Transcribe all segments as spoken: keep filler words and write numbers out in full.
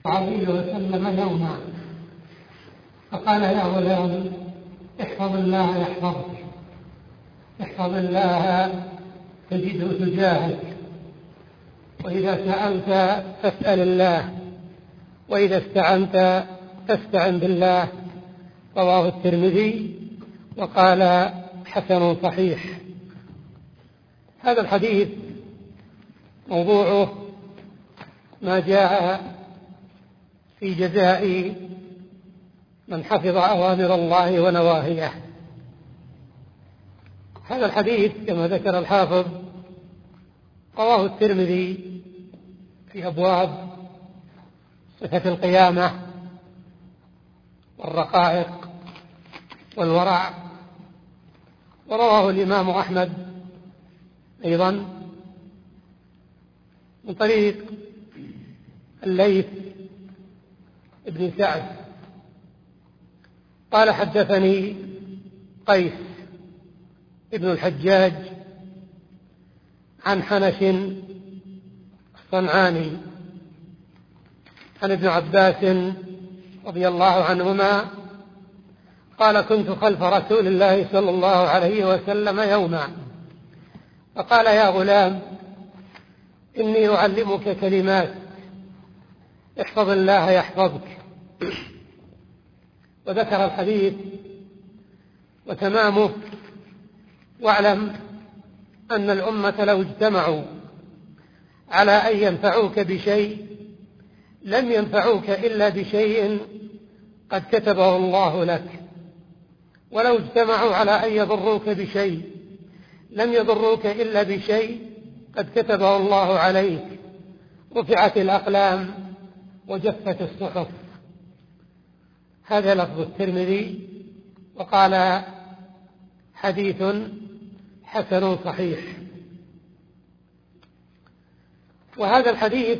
عليه وسلم يوما فقال: يا غلام، احفظ الله يحفظك، احفظ الله تجده تجاهك، وإذا سألت فاسأل الله، وإذا استعنت فاستعن بالله. رواه الترمذي وقال: حسن صحيح. هذا الحديث موضوعه ما جاء في جزاء من حفظ أوامر الله ونواهيه. هذا الحديث كما ذكر الحافظ رواه الترمذي في أبواب صفة القيامة والرقائق والورع، ورواه الإمام أحمد أيضا من طريق الليث بن سعد قال: حدثني قيس ابن الحجاج عن حنش الصنعاني عن ابن عباس رضي الله عنهما قال: كنت خلف رسول الله صلى الله عليه وسلم يوما فقال: يا غلام، إني أعلمك كلمات، احفظ الله يحفظك. وذكر الحديث وتمامه: واعلم أن الأمة لو اجتمعوا على أن ينفعوك بشيء لم ينفعوك إلا بشيء قد كتبه الله لك، ولو اجتمعوا على أن يضروك بشيء لم يضروك إلا بشيء قد كتبه الله عليك. رفعت الأقلام وجفت الصحف. هذا لفظ الترمذي، وقال: حديث حسن صحيح. وهذا الحديث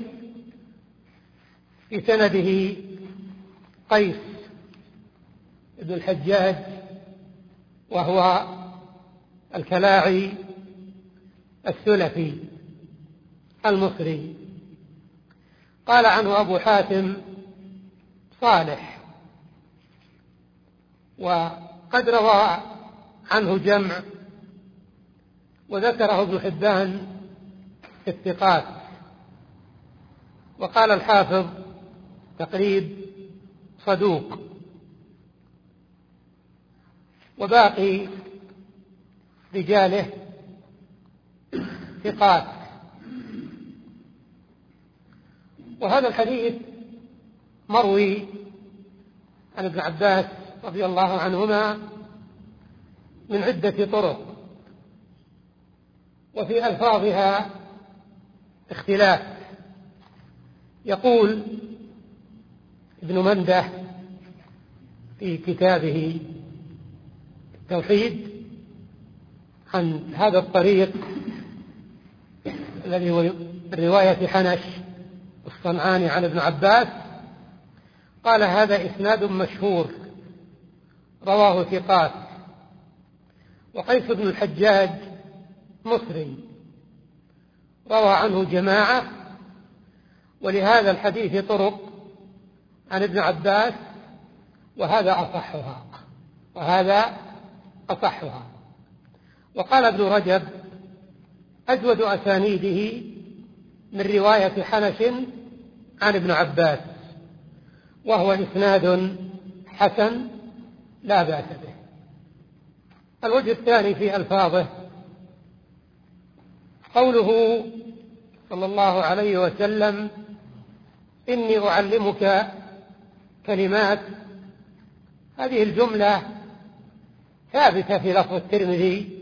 في سنده قيس بن الحجاج وهو الكلاعي السلفي المصري. قال عنه أبو حاتم: صالح. وقد روى عنه جمع، وذكره ابن حبان في الثقات. وقال الحافظ تقريب: صدوق. وباقي رجاله ثقات. وهذا الحديث مروي عن ابن عباس رضي الله عنهما من عدة طرق، وفي ألفاظها اختلاف. يقول ابن منده في كتابه التوحيد عن هذا الطريق الذي هو رواية حنش الصنعاني عن ابن عباس، قال: هذا إسناد مشهور رواه ثقات. وقيس بن الحجاج مصري روى عنه جماعة، ولهذا الحديث طرق عن ابن عباس، وهذا أصحها وهذا أصحها. وقال ابن رجب: أجود أسانيده من رواية حنش عن ابن عباس، وهو إسناد حسن لا بأس به. الوجه الثاني في ألفاظه قوله صلى الله عليه وسلم: إني أعلمك كلمات. هذه الجملة ثابتة في لفظ الترمذي،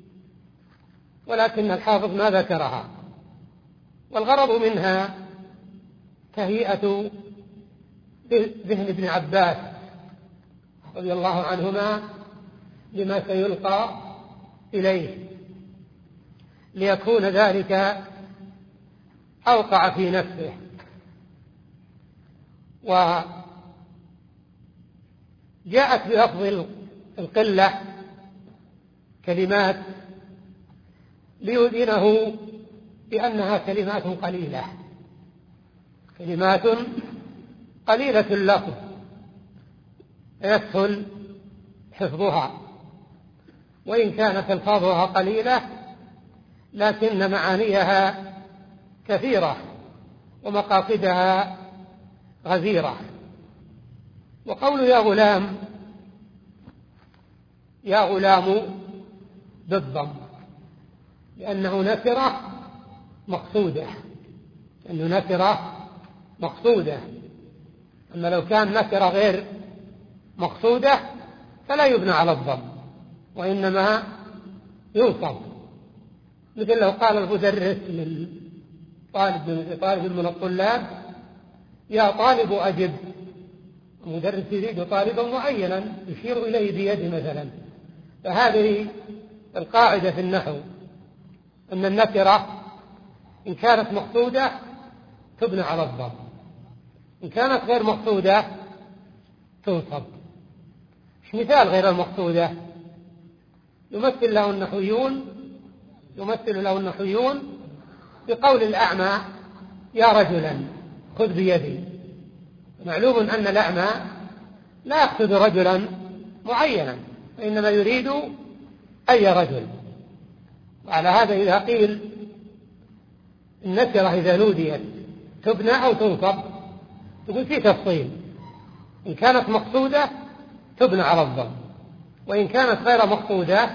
ولكن الحافظ ما ذكرها، والغرض منها تهيئة ذهن ابن عباس رضي الله عنهما لما سيلقى إليه، ليكون ذلك أوقع في نفسه. وجاءت بلفظ القلة كلمات ليؤذنه بأنها كلمات قليلة، كلمات قليلة اللفظ يسهل حفظها، وإن كانت ألفاظها قليلة لكن معانيها كثيرة ومقاصدها غزيرة. وقول يا غلام، يا غلام بالضم، لأنه نكرة مقصودة، لأنه نكرة مقصودة. أما لو كان نكرة غير مقصودة فلا يبنى على الضم، وإنما ينصب. مثل لو قال المدرس للطالب طالب من الطلاب يا طالب أجب، المدرس يريد طالبا معينا يشير إليه بيده مثلا. فهذه القاعدة في النحو، أن النكرة إن كانت مقصودة تبنى على الضم، إن كانت غير مقصودة تنصب. مثال غير المقصودة يمثل له النحويون يمثل له النحويون بقول الأعمى يا رجلا خذ بيدي. معلوم أن الأعمى لا يقصد رجلا معينا، وإنما يريد أي رجل. وعلى هذا إذا قيل النكرة إذا نوديت تبنى أو تنصب، تقول في تفصيل، إن كانت مقصودة تبنى على الضم، وإن كانت غير مقصودة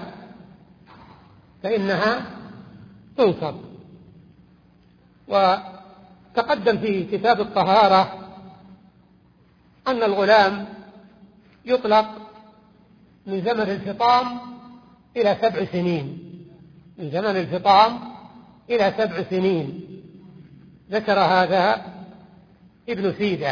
فإنها تنصب. وتقدم في كتاب الطهارة أن الغلام يطلق من زمن الفطام إلى سبع سنين، من زمن الفطام إلى سبع سنين. ذكر هذا ابن سيدة.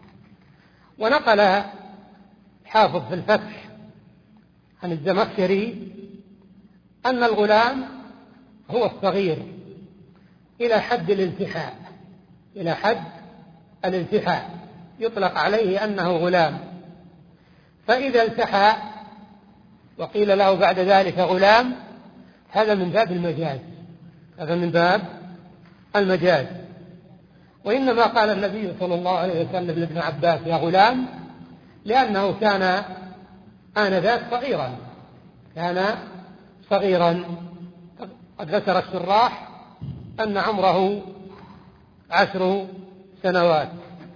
ونقل حافظ في الفتح عن الزمخشري أن الغلام هو الصغير إلى حد الانتحاء، إلى حد الانتحاء يطلق عليه أنه غلام. فإذا التحى وقيل له بعد ذلك غلام، هذا من باب المجاز، هذا من باب المجاز. وإنما قال النبي صلى الله عليه وسلم لابن عباس يا غلام لأنه كان آنذاك صغيرا، كان صغيرا. قد ذكر الشراح أن عمره عشر سنوات.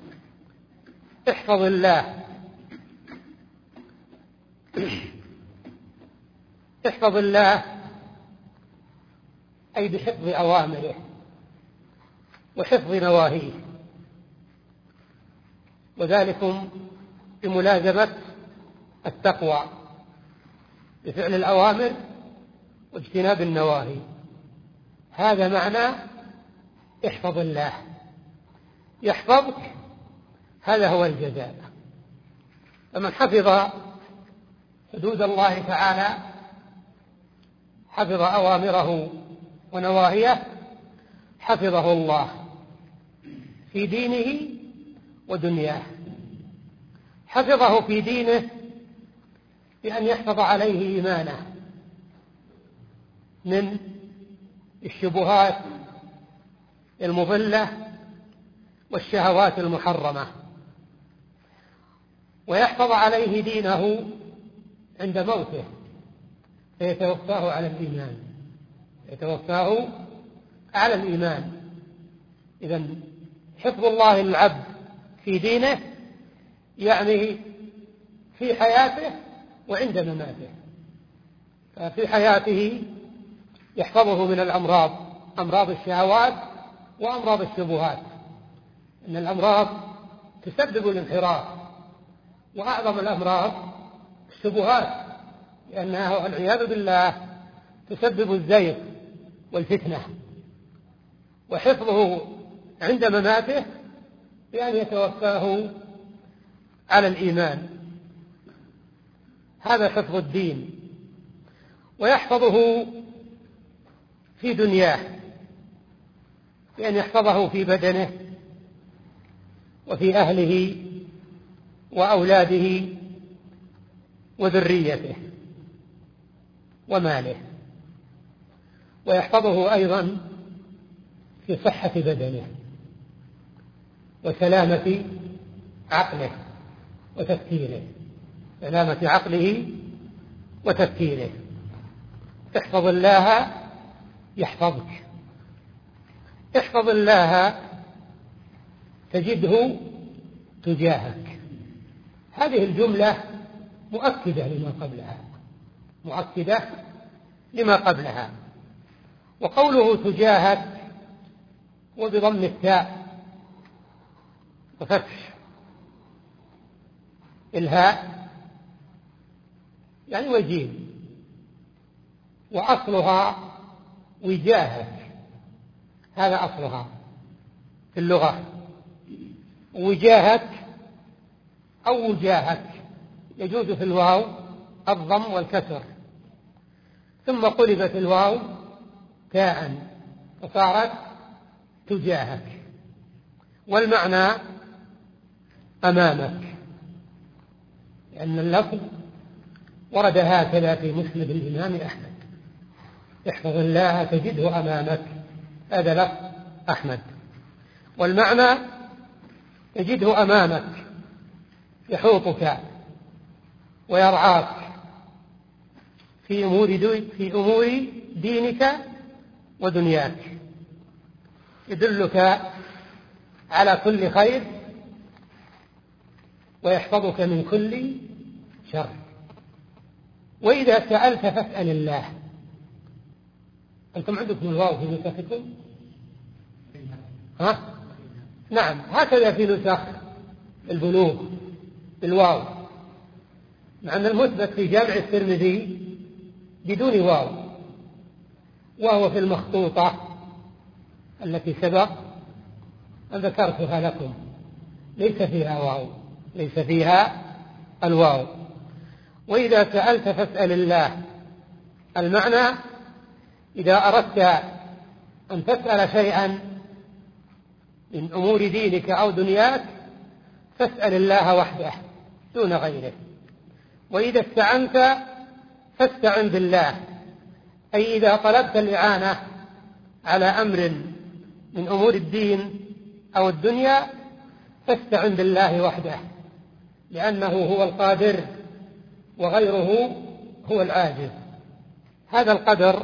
احفظ الله، احفظ الله أي بحفظ أوامره وحفظ نواهيه، وذلكم بملازمة التقوى بفعل الأوامر واجتناب النواهي. هذا معنى احفظ الله، يحفظك، هذا هو الجزاء. فمن حفظ حدود الله تعالى حفظ أوامره ونواهيه حفظه الله في دينه ودنياه. حفظه في دينه بأن يحفظ عليه إيمانه من الشبهات المضلة والشهوات المحرمة، ويحفظ عليه دينه عند موته فيتوفاه على الإيمان، يتوفاه على الإيمان. إذن حفظ الله للعبد في دينه يعني في حياته وعند مماته. ففي حياته يحفظه من الأمراض، أمراض الشهوات وأمراض الشبهات، إن الأمراض تسبب الانحراف، وأعظم الأمراض الشبهات، لأنها والعياذ بالله تسبب الزيغ والفتنة. وحفظه عند مماته بأن يتوفاه على الإيمان، هذا حفظ الدين. ويحفظه في دنياه بأن يحفظه في بدنه وفي أهله وأولاده وذريته وماله. ويحفظه أيضا في صحة بدنه وسلامة عقله وتفكيره، سلامة عقله وتفكيره. احفظ الله يحفظك، احفظ الله تجده تجاهك. هذه الجملة مؤكدة لما قبلها، مؤكدة لما قبلها. وقوله تجاهك وبضم التاء وفتح الهاء يعني وجيه، وأصلها وجاهك، هذا أصلها في اللغة، وجاهك أو وجاهك يجوز في الواو الضم والكسر، ثم قلبت الواو تاء فصارت تجاهك، والمعنى أمامك، لأن اللفظ ورد هكذا في مسند الإمام أحمد: احفظ الله تجده أمامك، هذا لفظ أحمد. والمعنى تجده أمامك يحوطك ويرعاك في أمور في أمور دينك ودنياك، يدلك على كل خير ويحفظك من كل شر. وإذا سألت فاسأل الله. أنتم عندكم الواو في نسختكم؟ ها؟ نعم، هكذا في نسخ البلوغ الواو، مع أن المثبت في جامع الترمذي بدون واو، وهو في المخطوطة التي سبق أن ذكرتها لكم ليس فيها واو، ليس فيها الواو. وإذا سألت فاسأل الله، المعنى إذا أردت أن تسأل شيئا من أمور دينك أو دنياك فاسأل الله وحده دون غيره. وإذا استعنت فاستعن بالله، أي إذا طلبت الإعانة على أمر من أمور الدين أو الدنيا فاستعن بالله وحده، لأنه هو القادر وغيره هو العاجز. هذا القدر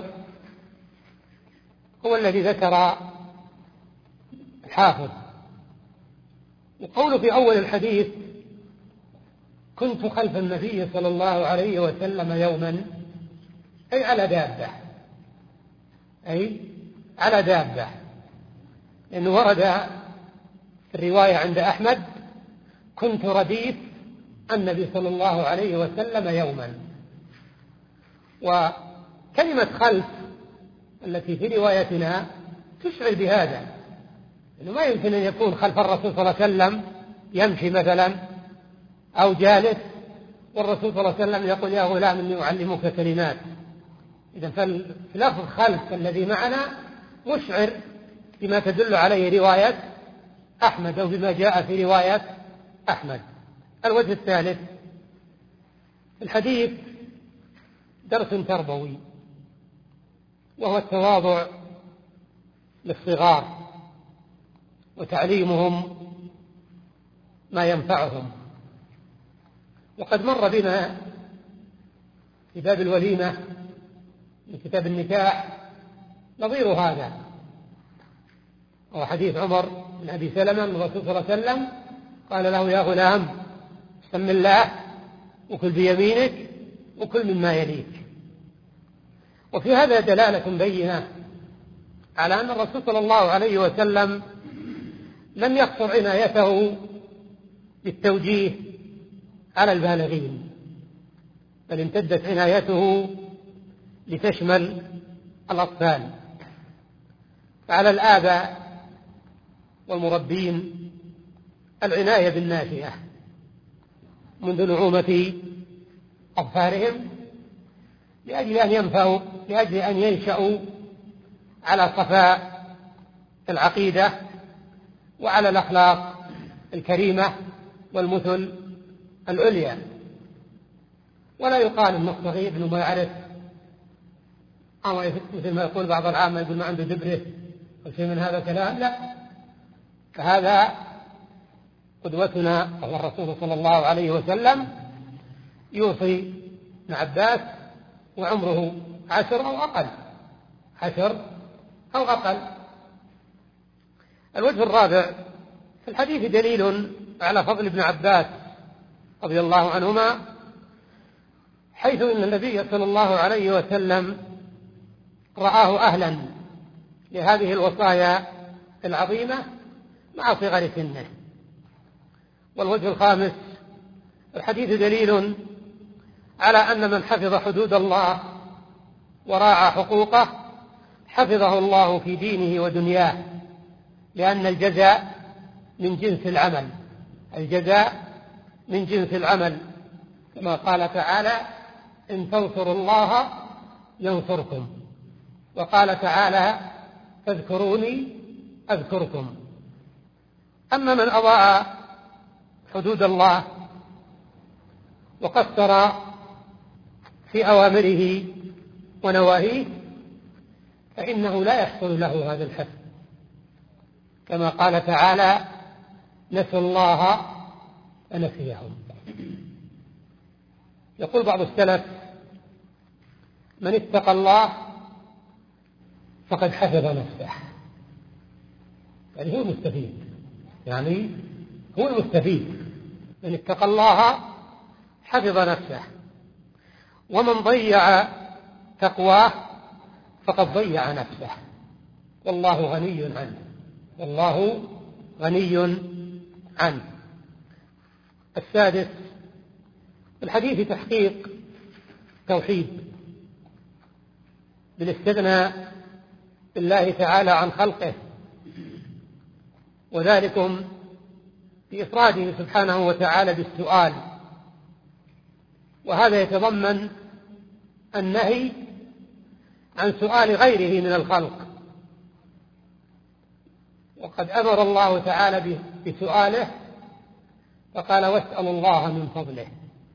هو الذي ذكر الحافظ. وقوله في أول الحديث: كنت خلف النبي صلى الله عليه وسلم يوما، أي على دابة، أي على دابة، لأنه ورد في الرواية عند أحمد: كنت رديف النبي صلى الله عليه وسلم يوما. وكلمة خلف التي في روايتنا تشعر بهذا، إنه ما يمكن أن يكون خلف الرسول صلى الله عليه وسلم يمشي مثلا أو جالس والرسول صلى الله عليه وسلم يقول: يا غلام إني أعلمك كلمات. إذا فاللفظ خلف الذي معنا مشعر بما تدل عليه رواية أحمد أو بما جاء في رواية أحمد. الوجه الثالث: الحديث درس تربوي، وهو التواضع للصغار وتعليمهم ما ينفعهم. وقد مر بنا في باب الوليمة من كتاب النكاح نظير هذا، وهو حديث عمر بن أبي سلمة من الرسول صلى الله عليه وسلم قال له: يا غلام سم الله وكل بيمينك وكل مما يليك. وفي هذا دلالة بينة على أن الرسول صلى الله عليه وسلم لم يقصر عنايته بالتوجيه على البالغين، بل امتدت عنايته لتشمل الأطفال. فعلى الآباء والمربين العناية بالناشئة منذ نعومة أظفارهم، لأجل أن ينفعوا، لأجل أن ينشأوا على صفاء العقيدة وعلى الأخلاق الكريمة والمثل العليا. ولا يقال إن الصغير إنه ما يعرف، أو مثل ما يقول بعض العامة يقول ما عنده دبره أو شيء من هذا الكلام، لا، فهذا قدوتنا وهو الرسول صلى الله عليه وسلم يوصي ابن عباس وعمره عشر أو أقل عشر أو أقل. الوجه الرابع: في الحديث دليل على فضل ابن عباس رضي الله عنهما، حيث إن النبي صلى الله عليه وسلم رآه أهلا لهذه الوصايا العظيمة مع صغر سنه. والوجه الخامس: الحديث دليل على أن من حفظ حدود الله وراعى حقوقه حفظه الله في دينه ودنياه، لأن الجزاء من جنس العمل، الجزاء من جنس العمل، كما قال تعالى: إن تنصروا الله ينصركم، وقال تعالى: فاذكروني أذكركم. أما من أضاع حدود الله وقصر في أوامره ونواهيه فإنه لا يحصل له هذا الحفظ، كما قال تعالى: نسوا الله فنسيهم. يقول بعض السلف: من اتقى الله فقد حفظ نفسه. يعني هو المستفيد، يعني هو المستفيد. من اتقى الله حفظ نفسه، ومن ضيع تقواه فقد ضيع نفسه، والله غني عنه، والله غني عنه. السادس: الحديث تحقيق توحيد بالاستغناء بالله تعالى عن خلقه، وذلكم بإفراده سبحانه وتعالى بالسؤال، وهذا يتضمن النهي عن سؤال غيره من الخلق، وقد أمر الله تعالى بسؤاله فقال: واسألوا الله من فضله.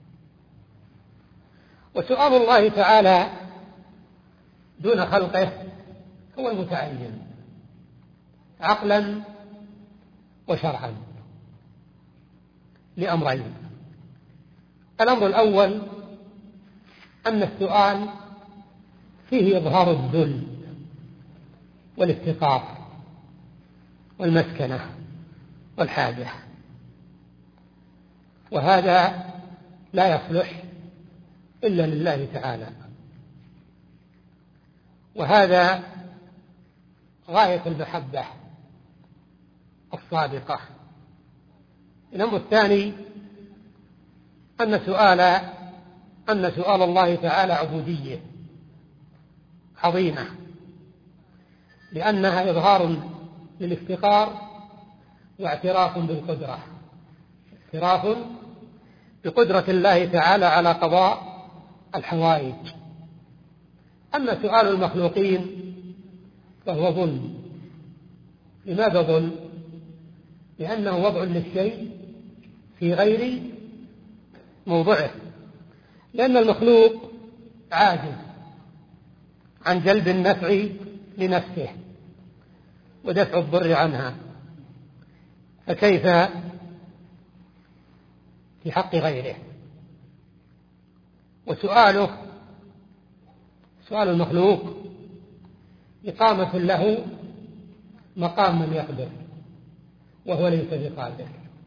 وسؤال الله تعالى دون خلقه هو المتعين عقلا وشرعا لأمرين: الأمر الأول أن السؤال فيه إظهار الذل والافتقار والمسكنة والحاجة، وهذا لا يصلح إلا لله تعالى، وهذا غاية المحبة الصادقة. الأمر الثاني أن سؤال أن سؤال الله تعالى عبودية عظيمة، لأنها إظهار للافتقار واعتراف بالقدرة، اعتراف بقدرة الله تعالى على قضاء الحوائج. أما سؤال المخلوقين فهو ظلم. لماذا ظلم؟ لأنه وضع للشيء في غير موضعه، لأن المخلوق عاجز عن جلب النفع لنفسه ودفع الضر عنها، فكيف في حق غيره؟ وسؤاله سؤال المخلوق إقامة له مقام من يقدر، وهو ليس بقادر.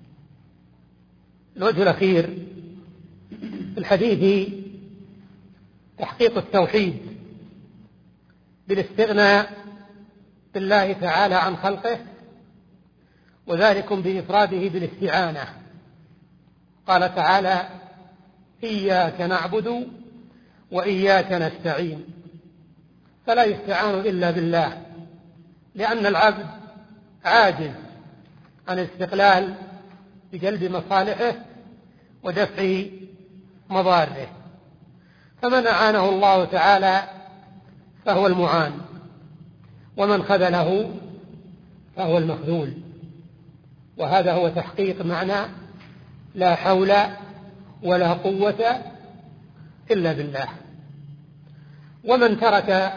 الوجه الأخير في الحديث تحقيق التوحيد بالاستغناء بالله تعالى عن خلقه، وذلكم بإفراده بالاستعانة. قال تعالى: إياك نعبد وإياك نستعين، فلا يستعان إلا بالله، لأن العبد عاجز عن الاستقلال بجلب مصالحه ودفع مضاره، فمن أعانه الله تعالى فهو المعان، ومن خذله فهو المخذول. وهذا هو تحقيق معنى لا حول ولا قوة إلا بالله. ومن ترك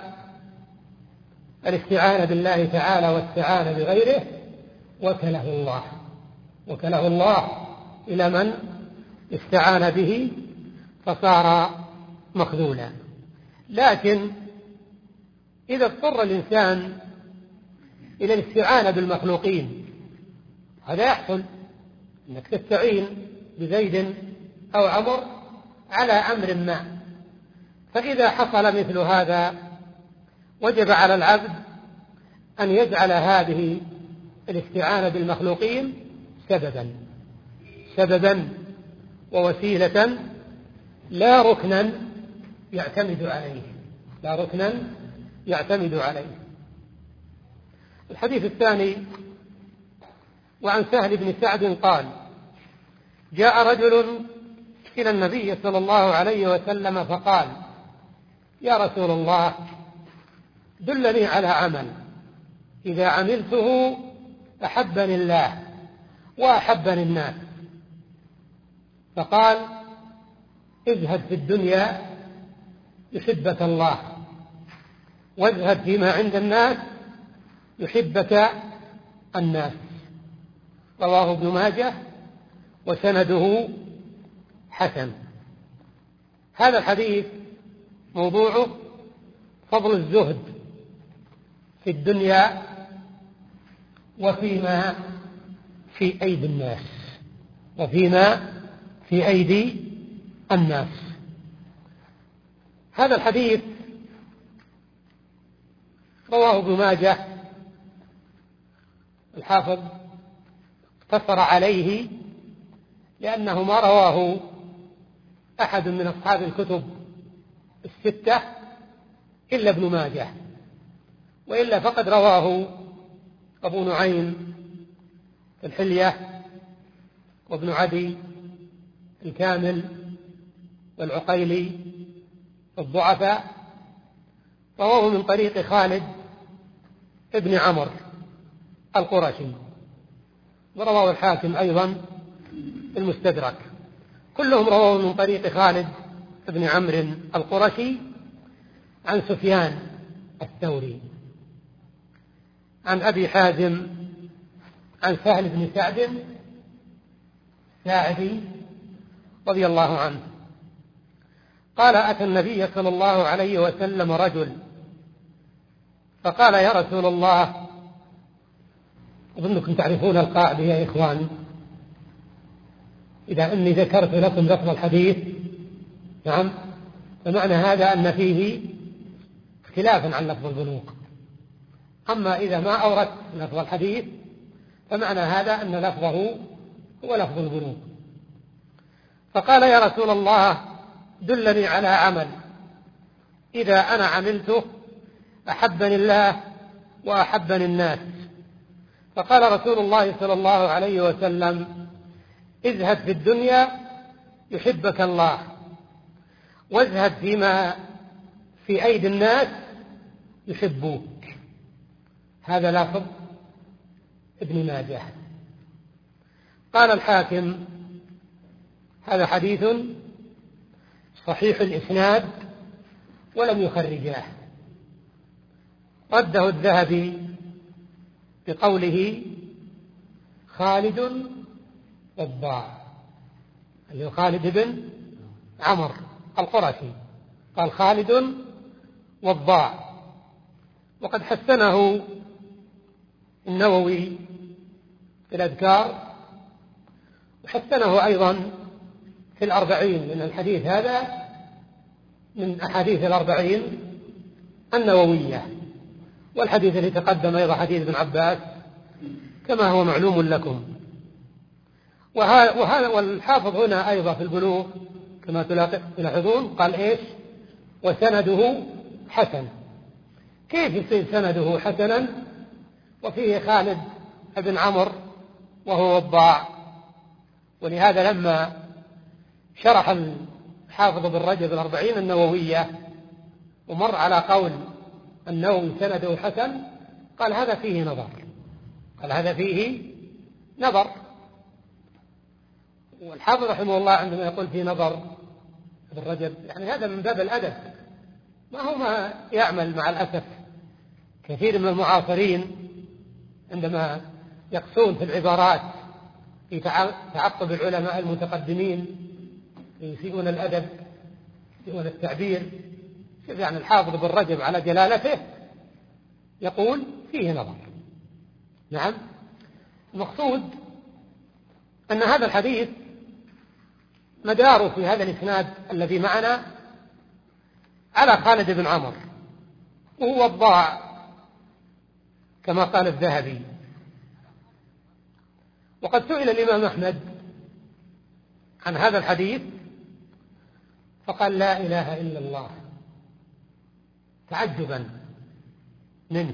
الاستعانة بالله تعالى واستعان بغيره وكله الله، وكله الله إلى من استعان به فصار مخذولا. لكن إذا اضطر الإنسان إلى الاستعانة بالمخلوقين، هذا يحصل أنك تستعين بزيد أو عمر على أمر ما، فإذا حصل مثل هذا وجب على العبد أن يجعل هذه الاستعانة بالمخلوقين سببا سببا ووسيلة لا ركنا يعتمد عليه لا ركنا يعتمد عليه. الحديث الثاني: وعن سهل بن سعد قال: جاء رجل إلى النبي صلى الله عليه وسلم فقال: يا رسول الله، دلني على عمل إذا عملته أحبني الله وأحبني الناس. فقال: ازهد في الدنيا يحبك الله، واذهب فيما عند الناس يحبك الناس. رواه ابن ماجه وسنده حسن. هذا الحديث موضوعه فضل الزهد في الدنيا وفيما في أيدي الناس وفيما في أيدي الناس. هذا الحديث رواه ابن ماجه، الحافظ اقتصر عليه لأنه ما رواه أحد من أصحاب الكتب الستة إلا ابن ماجه، وإلا فقد رواه أبو نعيم في الحلية، وابن عدي الكامل، والعقيلي الضعفاء، رواه من طريق خالد ابن عمرو القرشي، ورواه الحاكم أيضا المستدرك. كلهم رواه من طريق خالد ابن عمرو القرشي عن سفيان الثوري عن أبي حازم عن سهل بن سعد الساعدي رضي الله عنه قال: أتى النبي صلى الله عليه وسلم رجل فقال: يا رسول الله، أظنكم تعرفون القاعدة يا إخوان، إذا أني ذكرت لكم لفظ الحديث نعم فمعنى هذا أن فيه اختلافا عن لفظ البلوغ، أما إذا ما أوردت لفظ الحديث فمعنى هذا أن لفظه هو لفظ البلوغ. فقال: يا رسول الله، دلني على عمل إذا أنا عملته أحبني الله وأحبني الناس. فقال رسول الله صلى الله عليه وسلم: اذهب في الدنيا يحبك الله، واذهب فيما في أيدي الناس يحبوك. هذا لفظ ابن ماجه. قال الحاكم: هذا حديث صحيح الإسناد ولم يخرجاه. رده الذهبي بقوله: خالد وضاع، اللي خالد بن عمرو القرشي، قال خالد وضاع. وقد حسنه النووي في الأذكار، وحسنه أيضا في الأربعين، لأن الحديث هذا من أحاديث الأربعين النووية، والحديث الذي تقدم أيضا حديث ابن عباس كما هو معلوم لكم. وهذا والحافظ هنا أيضا في البلوغ كما تلاحظون قال إيش؟ وسنده حسن. كيف يصير سنده حسنا وفيه خالد بن عمرو وهو وضاع؟ ولهذا لما شرح الحافظ بن رجب الأربعين النووية ومر على قول النووي سنده حسن، قال هذا فيه نظر قال هذا فيه نظر. والحافظ رحمه الله عندما يقول فيه نظر ابن رجب يعني هذا من باب الأدب، ما هو ما يعمل مع الأسف كثير من المعاصرين عندما يقسون في العبارات في تعقب العلماء المتقدمين يسيئون الأدب، يسيئون التعبير. شوف يعني الحافظ بن رجب على جلالته يقول فيه نظر. نعم، المقصود أن هذا الحديث مداره في هذا الإسناد الذي معنا على خالد بن عمرو، وهو الضاع كما قال الذهبي. وقد سئل الإمام أحمد عن هذا الحديث فقال لا إله إلا الله، تعجبا منه،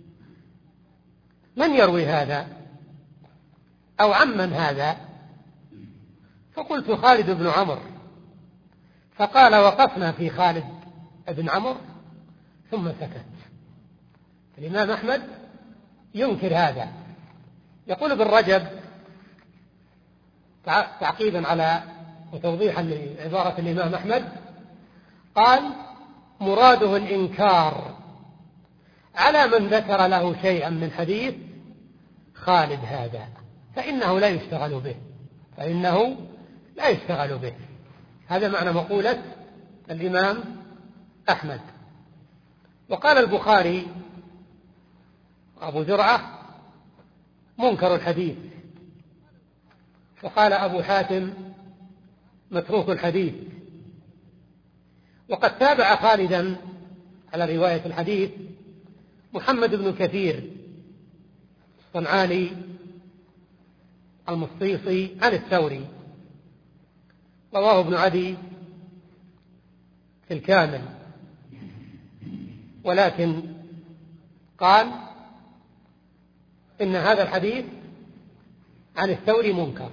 من يروي هذا أو عمن هذا؟ فقلت خالد بن عمرو، فقال وقفنا في خالد بن عمرو ثم سكت. الإمام أحمد ينكر هذا. يقول ابن رجب تعقيبا على وتوضيحا لعبارة الإمام أحمد، قال مراده الإنكار على من ذكر له شيئا من حديث خالد هذا، فإنه لا يشتغل به، فإنه لا يشتغل به. هذا معنى مقولة الإمام أحمد. وقال البخاري أبو زرعة منكر الحديث، وقال أبو حاتم متروك الحديث. وقد تابع خالدا على رواية الحديث محمد بن كثير الصنعاني المصيصي عن الثوري، رواه ابن عدي في الكامل، ولكن قال إن هذا الحديث عن الثوري منكر.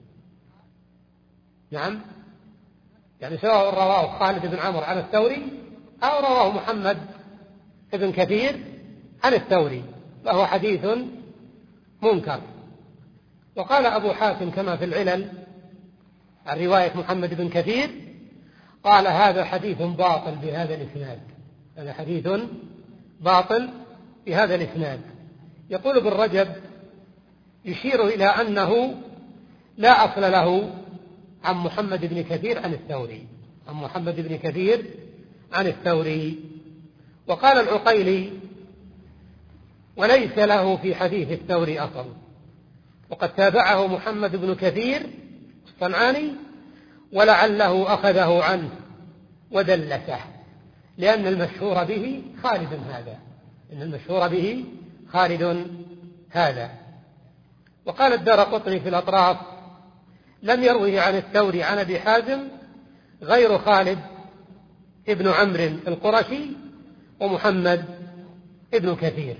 نعم، يعني سواء رواه خالد بن عمرو عن الثوري أو رواه محمد بن كثير عن الثوري فهو حديث منكر. وقال أبو حاتم كما في العلل عن رواية محمد بن كثير، قال هذا حديث باطل بهذا الإسناد، هذا حديث باطل بهذا الإسناد. يقول ابن رجب يشير إلى أنه لا أصل له عن محمد بن كثير عن الثوري، عن محمد بن كثير عن الثوري. وقال العقيلي وليس له في حديث الثوري أصل، وقد تابعه محمد بن كثير الصنعاني ولعله أخذه عنه ودلسه، لأن المشهور به خالد هذا، إن المشهور به خالد هذا. وقال الدارقطني في الأطراف لم يروه عن الثوري عن أبي حازم غير خالد ابن عمرو القرشي ومحمد ابن كثير.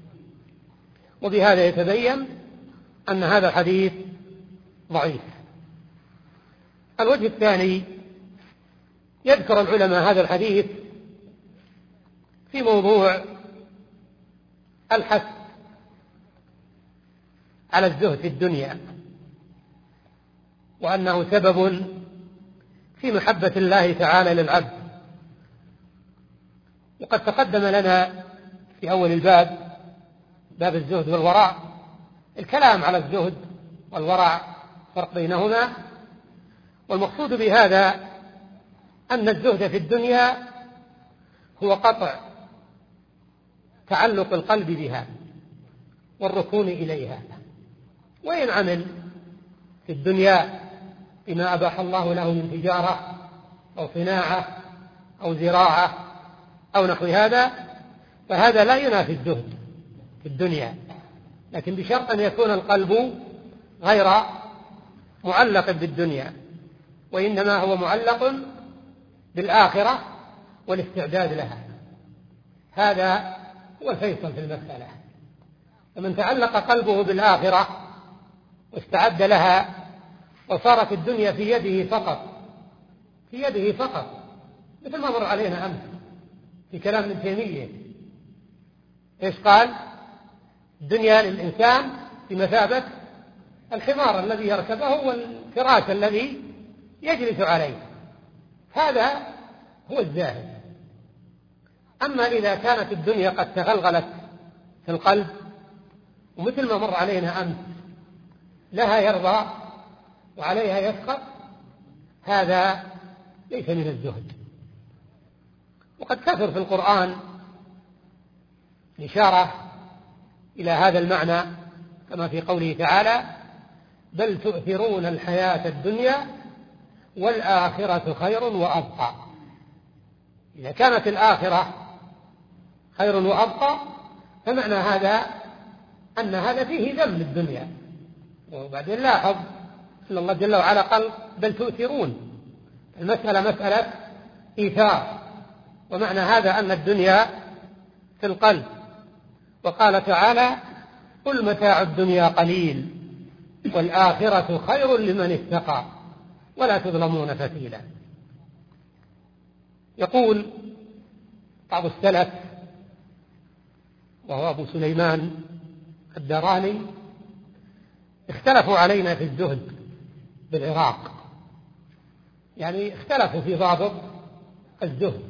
وبهذا يتبين أن هذا الحديث ضعيف. الوجه الثاني، يذكر العلماء هذا الحديث في موضوع الحث على الزهد في الدنيا، وأنه سبب في محبة الله تعالى للعبد. وقد تقدم لنا في أول الباب، باب الزهد والورع، الكلام على الزهد والورع، فرق بينهما. والمقصود بهذا أن الزهد في الدنيا هو قطع تعلق القلب بها والركون إليها، وإن عمل في الدنيا بما أباح الله له من تجارة أو صناعة أو زراعة أو نحو هذا، فهذا لا ينافي الزهد في الدنيا، لكن بشرط أن يكون القلب غير معلق بالدنيا، وإنما هو معلق بالآخرة والاستعداد لها. هذا هو الفيصل في المسألة. فمن تعلق قلبه بالآخرة واستعد لها وصارت الدنيا في يده فقط، في يده فقط، مثل ما مر علينا أمس في كلام ابن تيمية، إيش قال؟ الدنيا للإنسان بمثابة الحمار الذي يركبه والفراش الذي يجلس عليه، هذا هو الزاهد. أما إذا كانت الدنيا قد تغلغلت في القلب، ومثل ما مر علينا أمس لها يرضى وعليها يسخط، هذا ليس من الزهد. وقد كثر في القرآن الإشارة إلى هذا المعنى، كما في قوله تعالى: بل تؤثرون الحياة الدنيا والآخرة خير وأبقى. إذا كانت الآخرة خير وأبقى فمعنى هذا أن هذا فيه ذم للدنيا. وبعدين لاحظ أن الله جل وعلا قال: بل تؤثرون. المسألة مسألة إيثار، ومعنى هذا أن الدنيا في القلب. وقال تعالى: قل متاع الدنيا قليل والآخرة خير لمن اتقى ولا تظلمون فتيلا. يقول بعض السلف وهو أبو سليمان الداراني: اختلفوا علينا في الزهد بالعراق، يعني اختلفوا في ضابط الزهد.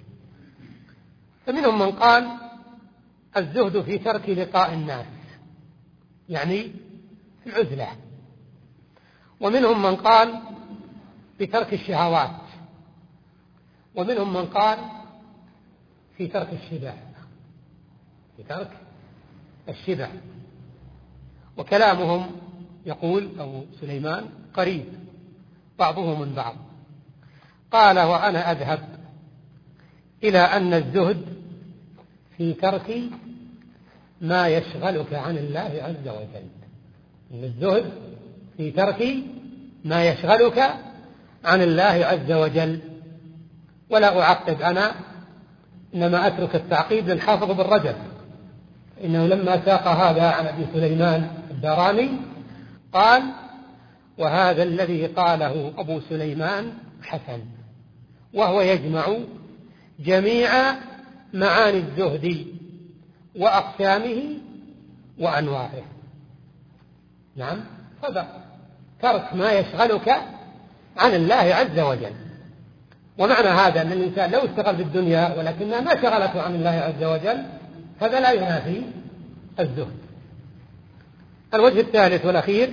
فمنهم من قال الزهد في ترك لقاء الناس، يعني في العزلة. ومنهم من قال بترك الشهوات. ومنهم من قال في ترك الشبع، في ترك الشبع. وكلامهم يقول أبو سليمان قريب بعضهم من بعض. قال: وأنا أذهب إلى أن الزهد في ترك ما يشغلك عن الله عز وجل. إن الزهد في ترك ما يشغلك عن الله عز وجل. ولا أعقب أنا، إنما أترك التعقيب للحافظ بن رجب، إنه لما ساق هذا عن أبي سليمان الداراني قال: وهذا الذي قاله أبو سليمان حسن، وهو يجمع جميع معاني الزهد وأقسامه وأنواعه. نعم، هذا ترك ما يشغلك عن الله عز وجل. ومعنى هذا أن الإنسان لو اشتغل بالدنيا ولكنها ما شغلته عن الله عز وجل هذا لا ينافي الزهد. الوجه الثالث والأخير: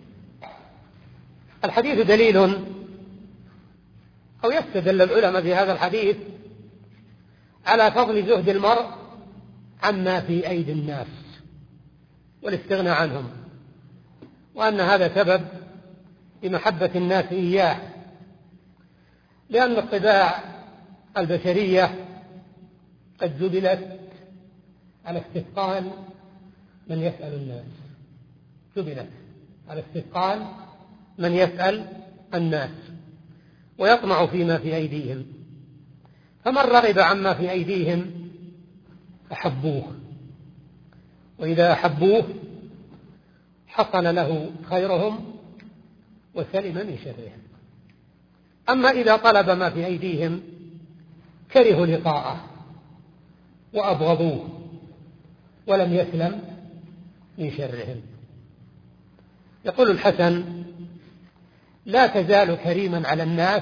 الحديث دليل، أو يستدل العلماء في هذا الحديث على فضل زهد المرء عما في أيدي الناس والاستغناء عنهم، وأن هذا سبب لمحبة الناس إياه، لأن الطباع البشرية قد جبلت على استثقال من يسأل الناس، جبلت على استثقال من يسأل الناس ويطمع فيما في أيديهم. فمن رغب عما في أيديهم أحبوه، وإذا أحبوه حصل له خيرهم وسلم من شرهم. أما إذا طلب ما في أيديهم كرهوا لقاءه وأبغضوه ولم يسلم من شرهم. يقول الحسن: لا تزال كريما على الناس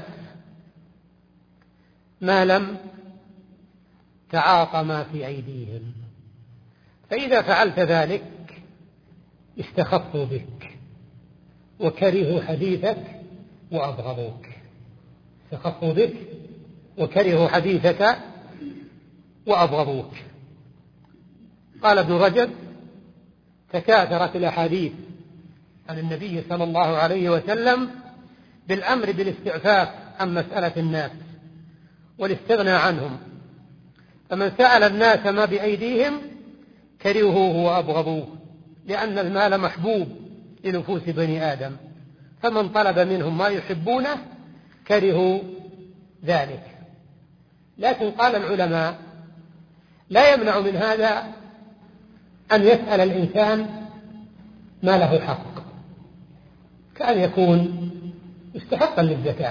ما لم تعاطى ما في أيديهم، فإذا فعلت ذلك استخفوا بك وكرهوا حديثك وأبغضوك. استخفوا بك وكرهوا حديثك وأبغضوك. قال ابن رجب: تكاثرت الأحاديث عن النبي صلى الله عليه وسلم بالأمر بالاستعفاف عن مسألة الناس والاستغناء عنهم، فمن سأل الناس ما بأيديهم كرهوه وأبغضوه، لأن المال محبوب لنفوس بني آدم، فمن طلب منهم ما يحبونه كرهوا ذلك. لكن قال العلماء: لا يمنع من هذا أن يسأل الإنسان ما له حق، كأن يكون مستحقا للزكاة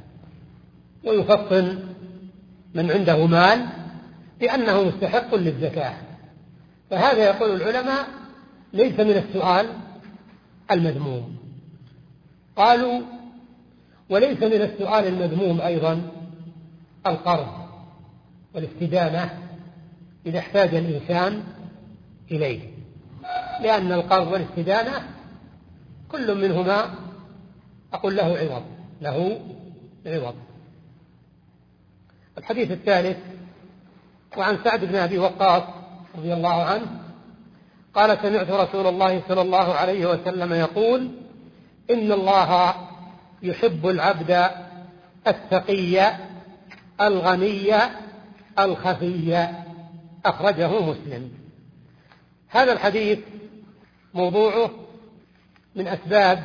ويفطن من عنده مال لأنه مستحق للزكاة، فهذا يقول العلماء ليس من السؤال المذموم. قالوا: وليس من السؤال المذموم أيضا القرض والاستدانة إذا احتاج الإنسان إليه، لأن القرض والاستدانة كل منهما أقول له عوض، له عوض. الحديث الثالث: وعن سعد بن أبي وقاص رضي الله عنه قال: سمعت رسول الله صلى الله عليه وسلم يقول: إن الله يحب العبد التقي الغني الخفي. أخرجه مسلم. هذا الحديث موضوعه من أسباب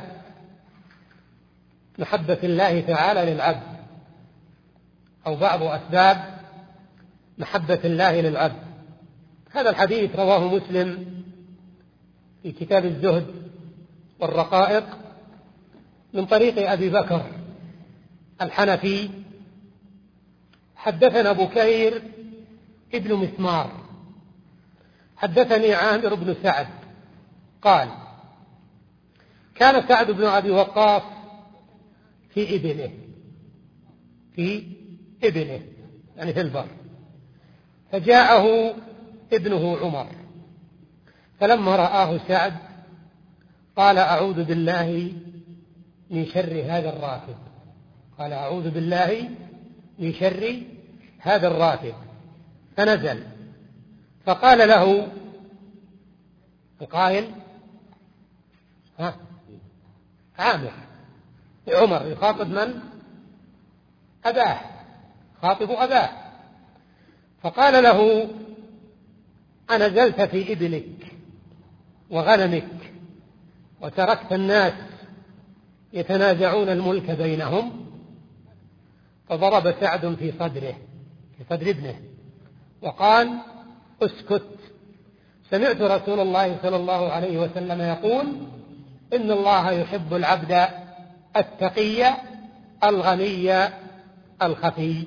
محبة الله تعالى للعبد، أو بعض أسباب محبة الله للعبد. هذا الحديث رواه مسلم في كتاب الزهد والرقائق من طريق أبي بكر الحنفي. حدثنا بكير ابن مسمار حدثني عامر بن سعد قال: كان سعد بن أبي وقاص في إبله في إبله يعني في البر، فجاءه ابنه عمر، فلما رآه سعد قال: أعوذ بالله من شر هذا الراكب قال أعوذ بالله من شر هذا الراكب فنزل. فقال له القائل: ها عامر عمر يخاطب من؟ أباه، خاطب أباه. فقال له: أنزلت في إبلك وغنمك وتركت الناس يتنازعون الملك بينهم؟ فضرب سعد في صدره في صدر ابنه وقال: اسكت، سمعت رسول الله صلى الله عليه وسلم يقول: إن الله يحب العبد التقي الغني الخفي.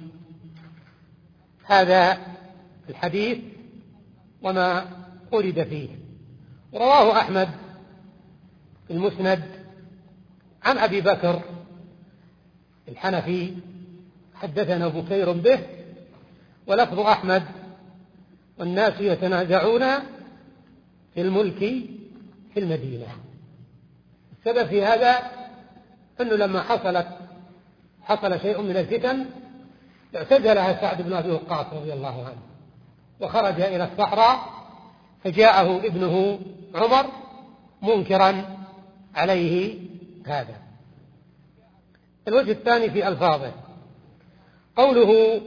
هذا الحديث وما أورد فيه. رواه أحمد في المسند عن أبي بكر الحنفي حدثنا بكير به، ولفظ أحمد: والناس يتنازعون في الملك في المدينة. السبب في هذا أنه لما حصلت حصل شيء من الفتن اعتزلها سعد بن أبي وقاص رضي الله عنه وخرج إلى الصحراء، فجاءه ابنه عمر منكرا عليه هذا. الوجه الثاني في ألفاظه: قوله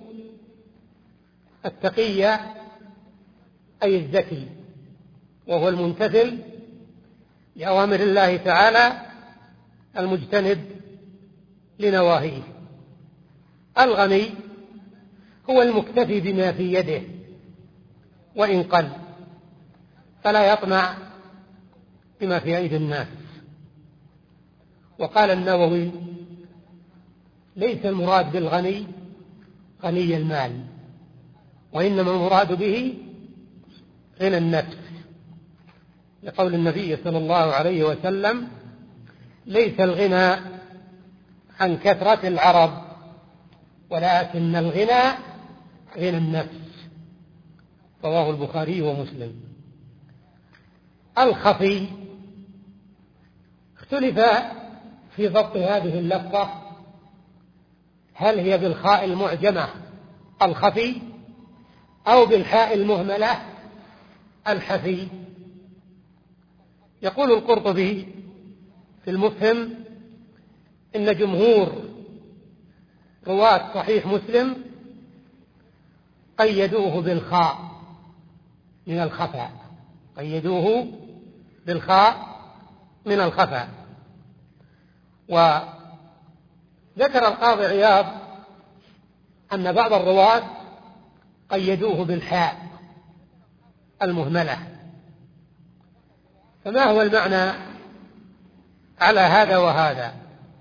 التقي أي الذكي، وهو الممتثل لأوامر الله تعالى المجتنب لنواهيه. الغني هو المكتفي بما في يده وإن قل، فلا يطمع بما في أيدي الناس. وقال النووي: ليس المراد بالغني غني المال، وإنما المراد به غنى النفس، لقول النبي صلى الله عليه وسلم: ليس الغنى عن كثرة العرب، ولكن الغنى غنى النفس. رواه البخاري ومسلم. الخفي اختلف في ضبط هذه اللفظة، هل هي بالخاء المعجمة الخفي أو بالحاء المهملة الحفي. يقول القرطبي في المفهم: إن جمهور رواة صحيح مسلم قيدوه بالخاء من الخفاء قيدوه بالخاء من الخفاء. وذكر القاضي عياض أن بعض الرواة قيدوه بالحاء المهملة. فما هو المعنى على هذا وهذا؟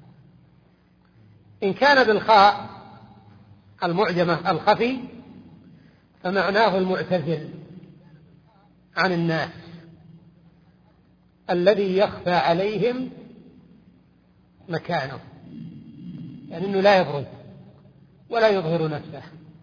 إن كان بالخاء المعجمة الخفي فمعناه المعتزل عن الناس الذي يخفى عليهم مكانه، يعني أنه لا يبرز ولا يظهر نفسه.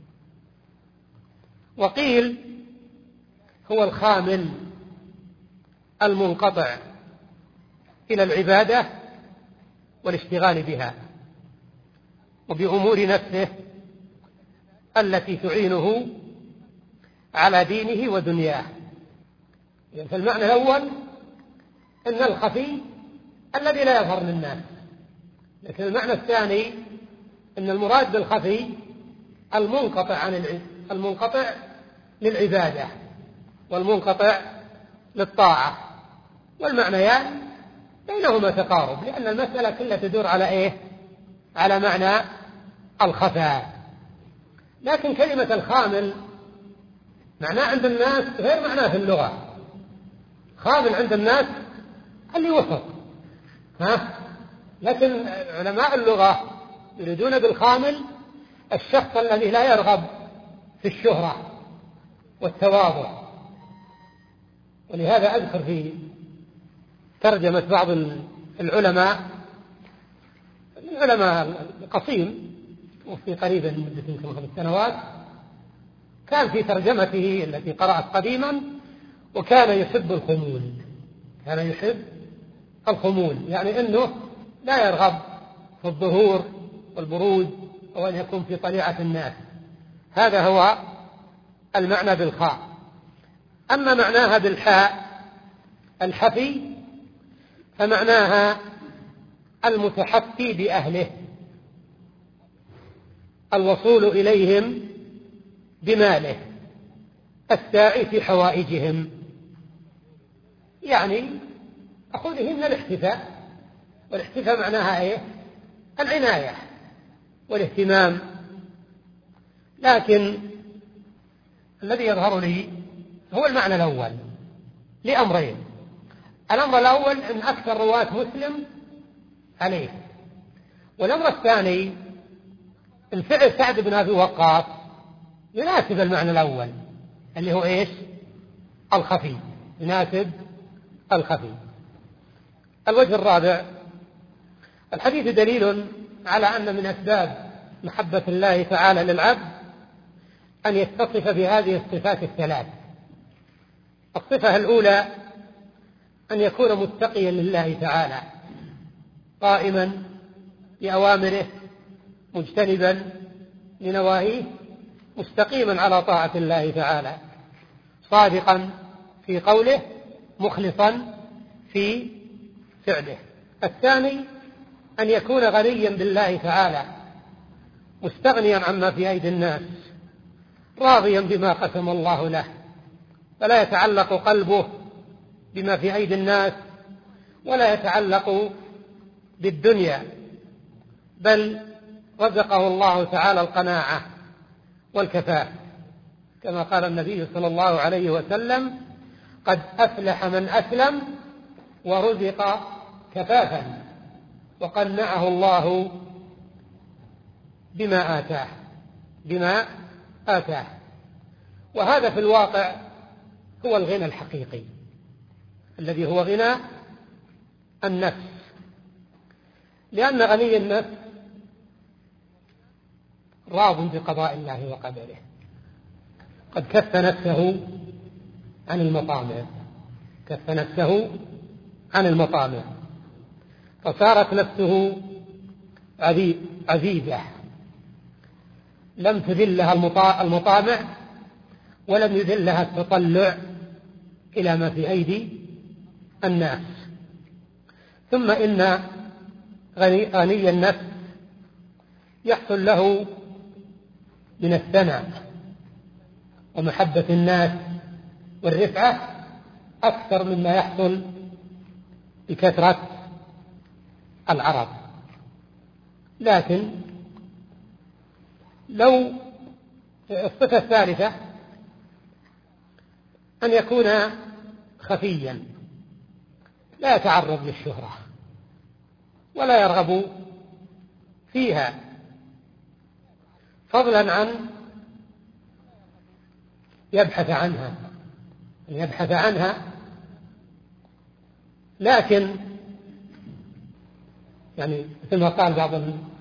وقيل هو الخامل المنقطع إلى العبادة والاشتغال بها وبأمور نفسه التي تعينه على دينه ودنياه. فالمعنى الأول أن الخفي الذي لا يظهر للناس، لكن المعنى الثاني أن المراد بالخفي المنقطع عن المنقطع للعبادة والمنقطع للطاعة، والمعنيان بينهما تقارب، لأن المسألة كلها تدور على إيه؟ على معنى الخفاء. لكن كلمة الخامل معناه عند الناس غير معناه في اللغة. خامل عند الناس اللي وسط، ها؟ لكن علماء اللغة يريدون بالخامل الشخص الذي لا يرغب في الشهرة والتواضع. ولهذا أذكر في ترجمة بعض العلماء من علماء قصيم وفي قريبا من مدة يمكن خمس سنوات، كان في ترجمته التي قرأت قديما وكان يحب الخمول، كان يحب الخمول يعني أنه لا يرغب في الظهور والبروز أو أن يكون في طليعة الناس. هذا هو المعنى بالخاء. أما معناها بالحاء الحفي فمعناها المتحفي بأهله، الوصول إليهم بماله، الساعي في حوائجهم، يعني أخذه من الاحتفاء. والاحتفاء معناها إيه؟ العناية والاهتمام. لكن الذي يظهر لي هو المعنى الأول لأمرين. الأمر الأول أن أكثر رواة مسلم عليه، والأمر الثاني الفعل سعد بن أبي وقاص يناسب المعنى الأول اللي هو إيش؟ الخفي، يناسب الخفي. الوجه الرابع، الحديث دليل على أن من أسباب محبة الله تعالى للعبد أن يتصف بهذه الصفات الثلاث. الصفة الأولى أن يكون متقيا لله تعالى، قائما بأوامره مجتنبا لنواهيه، مستقيما على طاعة الله تعالى، صادقا في قوله مخلصا في فعله. الثاني أن يكون غنيا بالله تعالى، مستغنيا عما في أيدي الناس، راضيا بما قسم الله له، فلا يتعلق قلبه بما في أيدي الناس ولا يتعلق بالدنيا، بل رزقه الله تعالى القناعة والكفاف، كما قال النبي صلى الله عليه وسلم: قد أفلح من أسلم ورزق كفافا وقنعه الله بما آتاه بما آتاه. وهذا في الواقع هو الغنى الحقيقي الذي هو غنى النفس، لأن غني النفس راض بقضاء الله وقدره، قد كف نفسه عن المطامع كف نفسه عن المطامع فصارت نفسه عزيزة، لم تذلها المطامع ولم يذلها التطلع إلى ما في أيدي الناس. ثم إن غني النفس يحصل له من الثناء ومحبة الناس والرفعة أكثر مما يحصل بكثرة العرب. لكن لو الصفة الثالثة أن يكون خفيا، لا يتعرض للشهرة ولا يرغب فيها، فضلا عن يبحث عنها يبحث عنها لكن يعني مثل ما قال بعض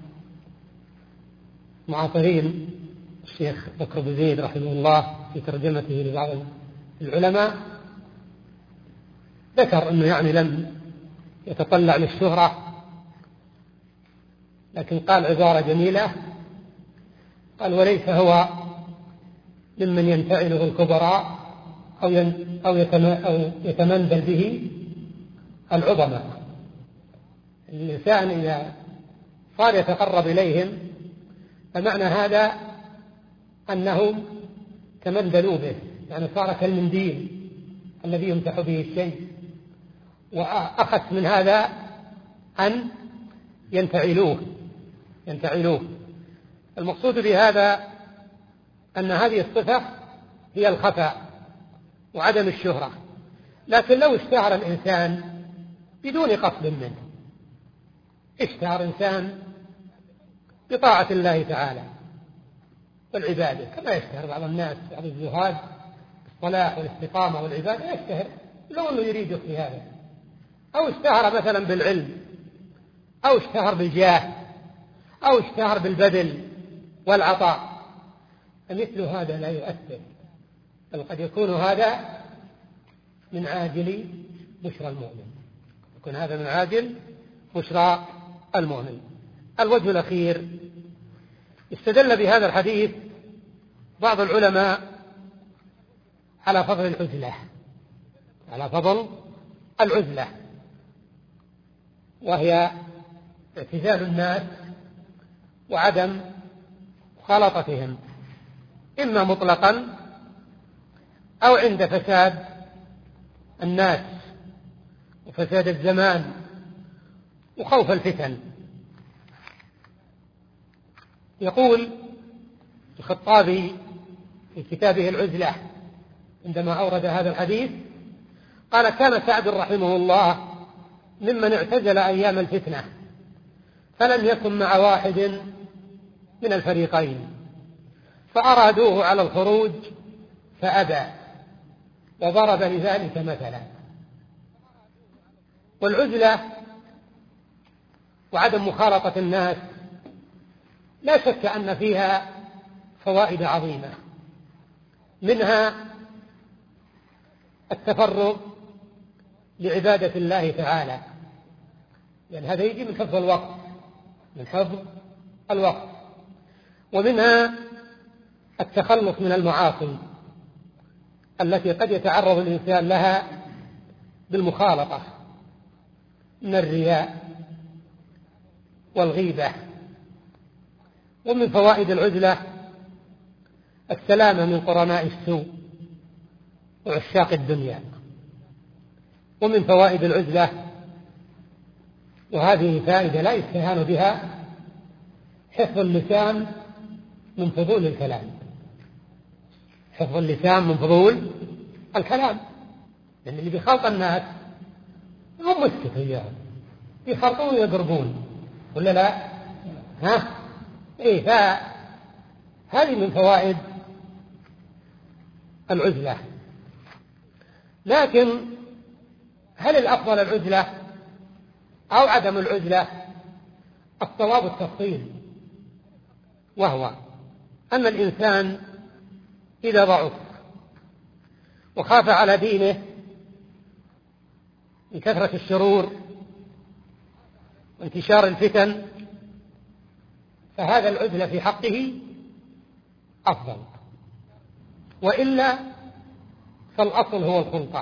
المعاصرين، الشيخ بكر بن زيد رحمه الله في ترجمته لبعض العلماء، ذكر أنه يعني لم يتطلع للشهرة، لكن قال عبارة جميلة، قال: وليس هو ممن ينفعله الكبراء أو أو يتمنزل به العظماء. الإنسان إذا صار يتقرب إليهم فمعنى هذا أنهم تمنزلوا به، يعني صار كالمنديل الذي يمسح به الشيء، وأخذ من هذا أن ينفعلوه ينفعلوه المقصود بهذا أن هذه الصفة هي الخفاء وعدم الشهرة. لكن لو اشتهر الإنسان بدون قصد منه، اشتهر إنسان بطاعة الله تعالى والعبادة كما يشتهر بعض الناس، بعض الزهاد الصلاح والاستقامة والعبادة يشتهر لو أنه يريد في هذا، أو اشتهر مثلا بالعلم، أو اشتهر بالجاه، أو اشتهر بالبذل والعطاء، فمثل هذا لا يؤثر، بل قد يكون هذا من عاجل بشرى المؤمن، يكون هذا من عاجل بشرى المؤمن. الوجه الأخير، استدل بهذا الحديث بعض العلماء على فضل العزلة على فضل العزلة وهي اعتزال الناس وعدم مخالطتهم، إما مطلقا أو عند فساد الناس وفساد الزمان وخوف الفتن. يقول الخطابي في كتابه العزلة عندما أورد هذا الحديث، قال: كان سعد رحمه الله ممن اعتزل أيام الفتنة، فلم يكن مع واحد من الفريقين، فأرادوه على الخروج فأبى، وضرب لذلك مثلا. والعزلة وعدم مخالطة الناس لا شك أن فيها فوائد عظيمة، منها التفرغ لعبادة الله تعالى، لأن هذا يجي من حفظ الوقت من حفظ الوقت ومنها التخلص من المعاصي التي قد يتعرض الإنسان لها بالمخالطة من الرياء والغيبة. ومن فوائد العزلة السلامة من قرناء السوء وعشاق الدنيا. ومن فوائد العزلة، وهذه فائدة لا يستهان بها، حفظ اللسان من فضول الكلام حفظ اللسان من فضول الكلام لأن اللي بيخلط الناس هم مسكت إياهم، بيخلطون ويقربون ولا لا؟ ها؟ إيه، فهذه من فوائد العزلة. لكن هل الأفضل العزلة أو عدم العزلة؟ الصواب التفصيل، وهو أن الإنسان إذا ضعف وخاف على دينه من كثرة الشرور وانتشار الفتن، فهذا العزلة في حقه أفضل، وإلا فالأصل هو الخلطة،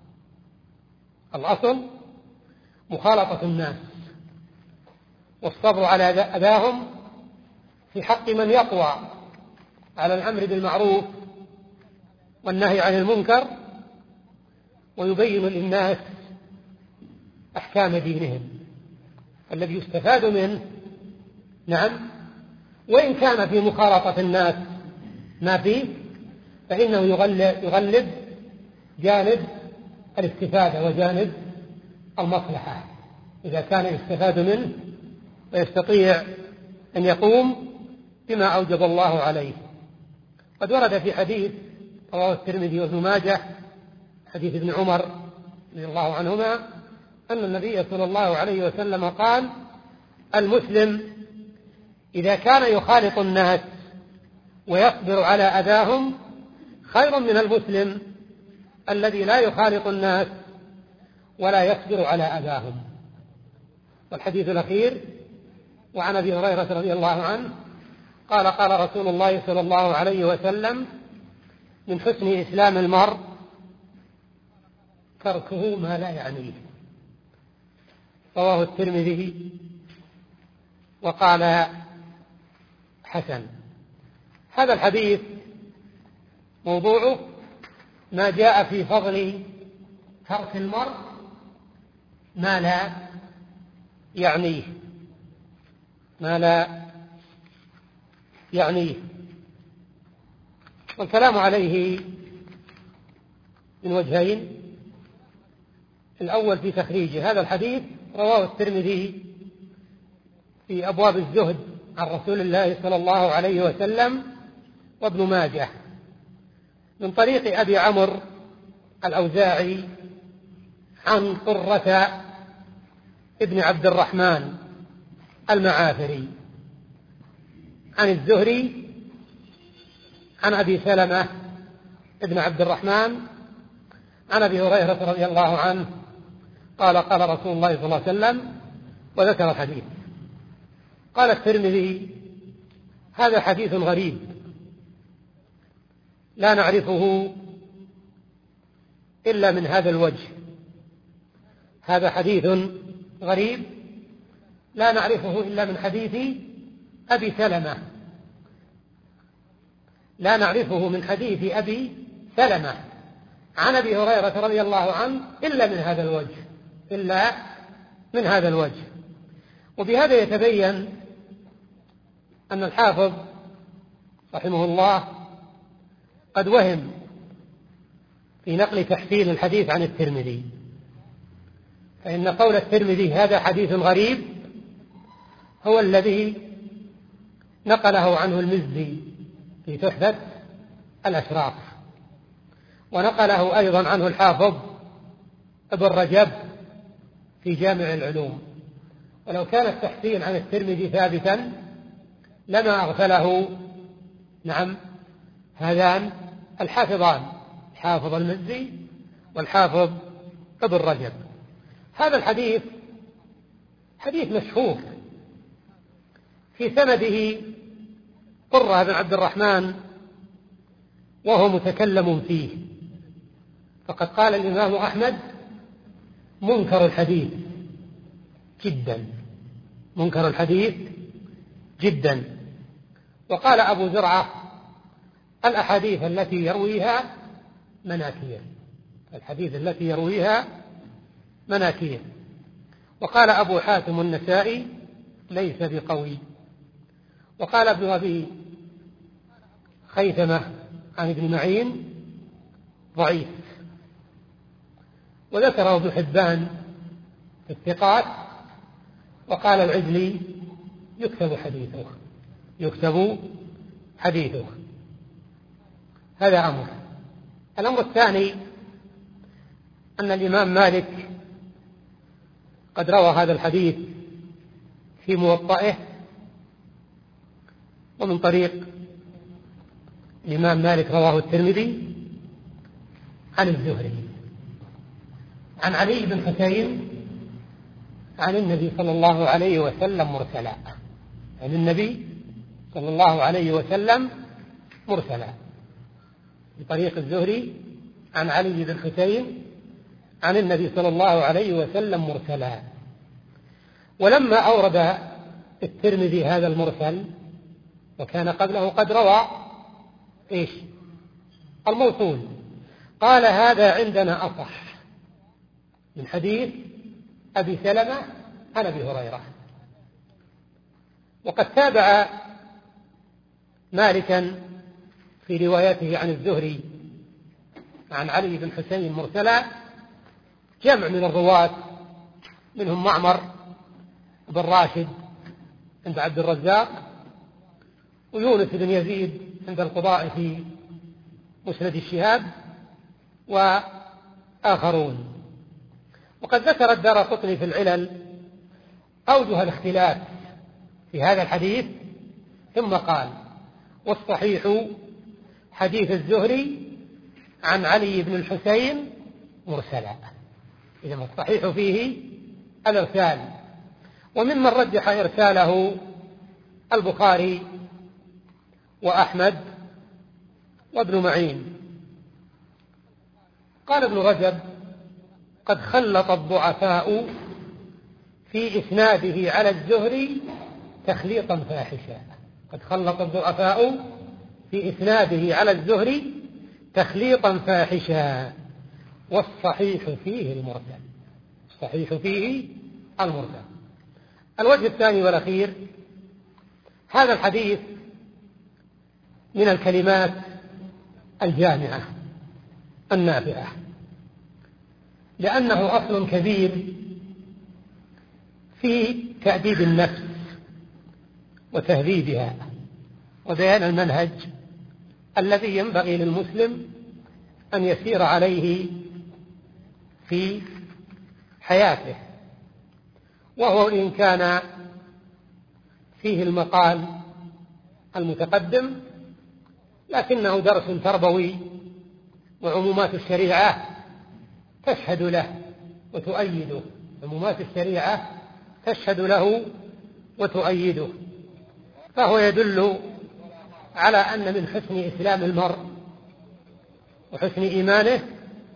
الأصل مخالطة الناس والصبر على أذاهم في حق من يقوى على الأمر بالمعروف والنهي عن المنكر ويبين للناس أحكام دينهم الذي يستفاد منه. نعم، وإن كان في مخالطة الناس ما فيه، فإنه يغلب جانب الاستفادة وجانب المصلحة إذا كان يستفاد منه ويستطيع أن يقوم بما أوجب الله عليه. قد ورد في حديث رواه الترمذي وابن ماجه، حديث ابن عمر رضي الله عنهما، أن النبي صلى الله عليه وسلم قال: المسلم إذا كان يخالط الناس ويصبر على أذاهم خير من المسلم الذي لا يخالط الناس ولا يصبر على أذاهم. والحديث الأخير: وعن أبي هريرة رضي الله عنه قال: قال رسول الله صلى الله عليه وسلم: من حسن إسلام المرء تركه ما لا يعنيه. رواه الترمذي وقال: حسن. هذا الحديث موضوعه ما جاء في فضل ترك المرء ما لا يعنيه ما لا يعنيه والكلام عليه من وجهين: الأول في تخريجه. هذا الحديث رواه الترمذي في أبواب الزهد عن رسول الله صلى الله عليه وسلم، وابن ماجه من طريق أبي عمرو الأوزاعي عن قرة ابن عبد الرحمن المعافري عن الزهري عن أبي سلمة ابن عبد الرحمن عن أبي هريرة رضي الله عنه قال: قال رسول الله صلى الله عليه وسلم، وذكر الحديث. قال الترمذي: هذا حديث غريب لا نعرفه إلا من هذا الوجه. هذا حديث غريب لا نعرفه إلا من حديث أبي سلمة لا نعرفه من حديث أبي سلمة عن أبي هريرة رضي الله عنه إلا من هذا الوجه إلا من هذا الوجه وبهذا يتبين أن الحافظ رحمه الله قد وهم في نقل تحسين الحديث عن الترمذي، فإن قول الترمذي هذا حديث غريب هو الذي نقله عنه المزي في تحفة الأشراف، ونقله أيضا عنه الحافظ ابن رجب في جامع العلوم. ولو كان التحسين عن الترمذي ثابتا لما أغفله نعم هذان الحافظان، الحافظ المزي والحافظ ابن رجب. هذا الحديث حديث مشهور في سنده قرة بن عبد الرحمن وهو متكلم فيه، فقد قال الإمام أحمد: منكر الحديث جدا منكر الحديث جدا وقال أبو زرعة: الأحاديث التي يرويها مناكير الحديث التي يرويها مناكير وقال أبو حاتم النسائي: ليس بقوي. وقال ابن أبي خيثمة عن ابن معين: ضعيف. وذكره ابن حبان في الثقات، وقال العجلي: يكتب حديثه يكتب حديثه هذا أمر. الأمر الثاني أن الإمام مالك قد روى هذا الحديث في موطئه ومن طريق الإمام مالك رواه الترمذي عن الزهري عن علي بن حسين عن النبي صلى الله عليه وسلم مرسلا عن النبي صلى الله عليه وسلم مرسلا بطريق الزهري عن علي بن حسين عن النبي صلى الله عليه وسلم مرسلا. ولما أورد الترمذي هذا المرسل وكان قبله قد روى إيش الموصول، قال: هذا عندنا أصح من حديث أبي سلمة عن أبي هريرة. وقد تابع مالكا في روايته عن الزهري عن علي بن حسين مرسلا جمع من الرواة، منهم معمر بن راشد عند عبد الرزاق، ويونس بن يزيد عند القضاء في مسند الشهاب، وآخرون. وقد ذكر الدارقطني في العلل أوجه الاختلاف في هذا الحديث، ثم قال: والصحيح حديث الزهري عن علي بن الحسين مرسلا. إذا الصحيح فيه الإرسال، وممن رجح إرساله البخاري وأحمد وابن معين. قال ابن رجب: قد خلط الضعفاء في إسناده على الزهري تخليطا فاحشا. قد خلط الضعفاء في إسناده على الزهري تخليطا فاحشا، والصحيح فيه المرسل. الصحيح فيه المرسل. الوجه الثاني والأخير: هذا الحديث من الكلمات الجامعة النافعة، لأنه أصل كبير في تأديب النفس وتهذيبها وبيان المنهج الذي ينبغي للمسلم أن يسير عليه في حياته، وهو إن كان فيه المقال المتقدم لكنه درس تربوي، وعمومات الشريعة تشهد له وتؤيده. عمومات الشريعة تشهد له وتؤيده، فهو يدل على أن من حسن إسلام المرء وحسن إيمانه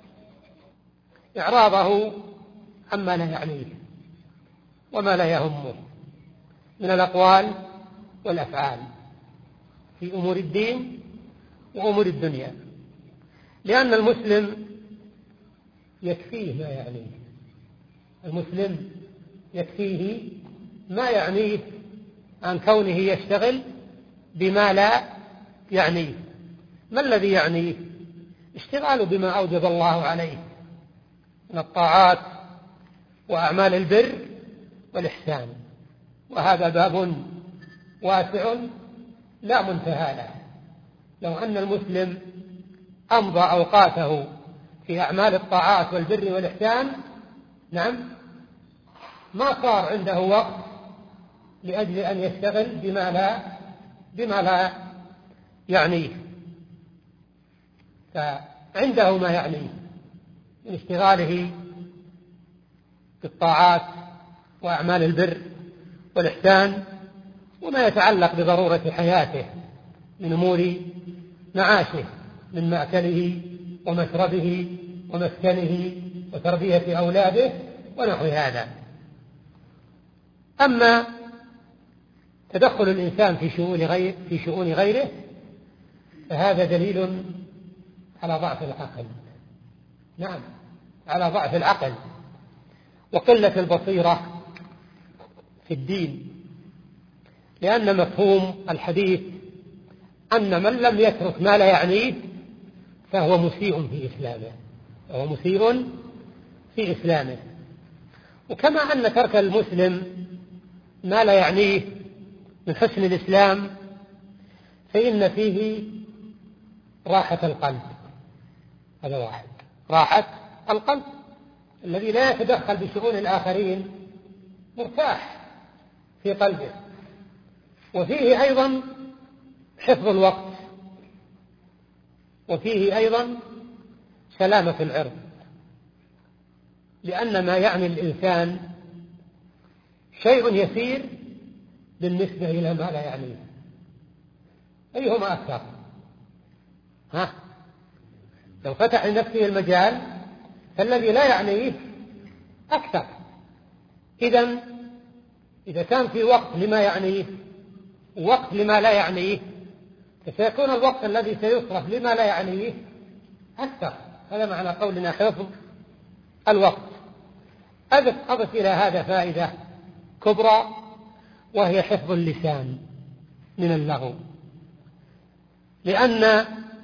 إعراضه عما لا يعنيه وما لا يهمه من الأقوال والأفعال في أمور الدين وأمور الدنيا، لأن المسلم يكفيه ما يعنيه. المسلم يكفيه ما يعنيه عن كونه يشتغل بما لا يعنيه. ما الذي يعنيه؟ اشتغاله بما أوجب الله عليه من الطاعات وأعمال البر والإحسان، وهذا باب واسع لا منتهى له. لو أن المسلم أمضى أوقاته في أعمال الطاعات والبر والإحسان، نعم، ما صار عنده وقت لأجل أن يشتغل بما لا بما لا يعنيه، فعنده ما يعنيه من اشتغاله بالطاعات وأعمال البر والإحسان، وما يتعلق بضرورة حياته من أمور معاشه، من مأكله ومشربه ومسكنه وتربية أولاده ونحو هذا. أما تدخل الإنسان في شؤون غير في شؤون غيره فهذا دليل على ضعف العقل. نعم، على ضعف العقل وقلة البصيرة في الدين، لأن مفهوم الحديث أن من لم يترك ما لا يعنيه فهو مسيء في إسلامه فهو مسيء في إسلامه. وكما أن ترك المسلم ما لا يعنيه من حسن الإسلام، فإن فيه راحة القلب. هذا واحد، راحة القلب الذي لا يتدخل بشؤون الآخرين مرتاح في قلبه. وفيه أيضا حفظ الوقت، وفيه أيضا سلامة العرض، لأن ما يعني الإنسان شيء يسير بالنسبة إلى ما لا يعنيه. أيهما أكثر؟ ها؟ لو فتح لنفسه المجال فالذي لا يعنيه أكثر. إذن إذا كان في وقت لما يعنيه ووقت لما لا يعنيه، فسيكون الوقت الذي سيصرف لما لا يعنيه أكثر. هذا معنى قولنا حفظ الوقت. أضف, أضف إلى هذا فائدة كبرى، وهي حفظ اللسان من اللغو، لأن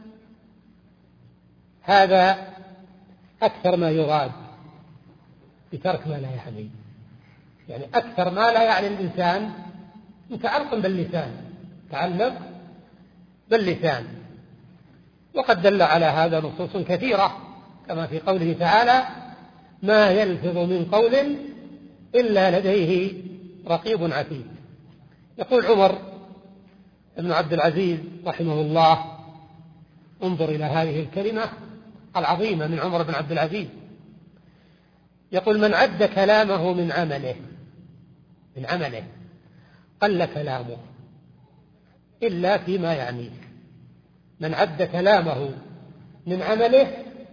هذا أكثر ما يراد بترك ما لا يعنيه. يعني أكثر ما لا يعني الإنسان متعلق باللسان، تعلق باللسان. وقد دل على هذا نصوص كثيرة، كما في قوله تعالى: ما يلفظ من قول إلا لديه رقيب عتيد. يقول عمر بن عبد العزيز رحمه الله، انظر إلى هذه الكلمة العظيمة من عمر بن عبد العزيز، يقول: من عد كلامه من عمله من عمله قل كلامه إلا فيما يعنيه. من عد كلامه من عمله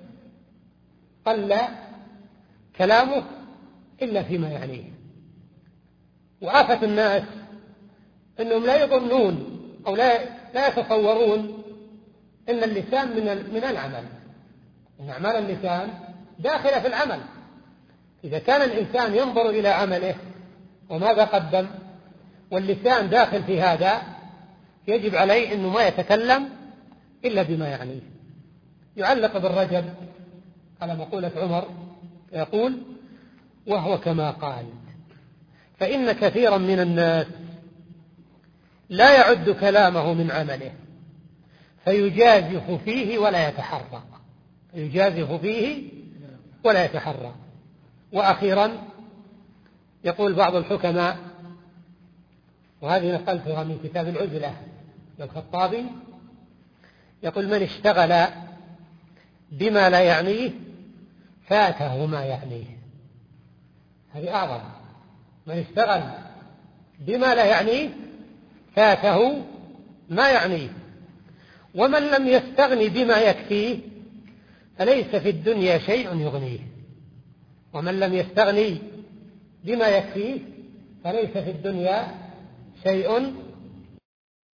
قل كلامه إلا فيما يعنيه. وآفة الناس أنهم لا يظنون أو لا لا يتصورون أن اللسان من من العمل، أن أعمال اللسان داخلة في العمل. إذا كان الإنسان ينظر إلى عمله وماذا قدم واللسان داخل في هذا، يجب عليه أنه ما يتكلم إلا بما يعنيه. يعلق ابن رجب على مقولة عمر يقول: وهو كما قال، فإن كثيرا من الناس لا يعد كلامه من عمله فيجازف فيه ولا يتحرى، يجازف فيه ولا يتحرى. وأخيرا يقول بعض الحكماء، وهذه نقلتها من كتاب العزلة للخطابي، يقول: من اشتغل بما لا يعنيه فاته ما يعنيه. هذه أعظم. من اشتغل بما لا يعنيه فاته ما يعنيه. ومن لم يستغني بما يكفيه فليس في الدنيا شيء يغنيه. ومن لم يستغني بما يكفيه فليس في الدنيا شيء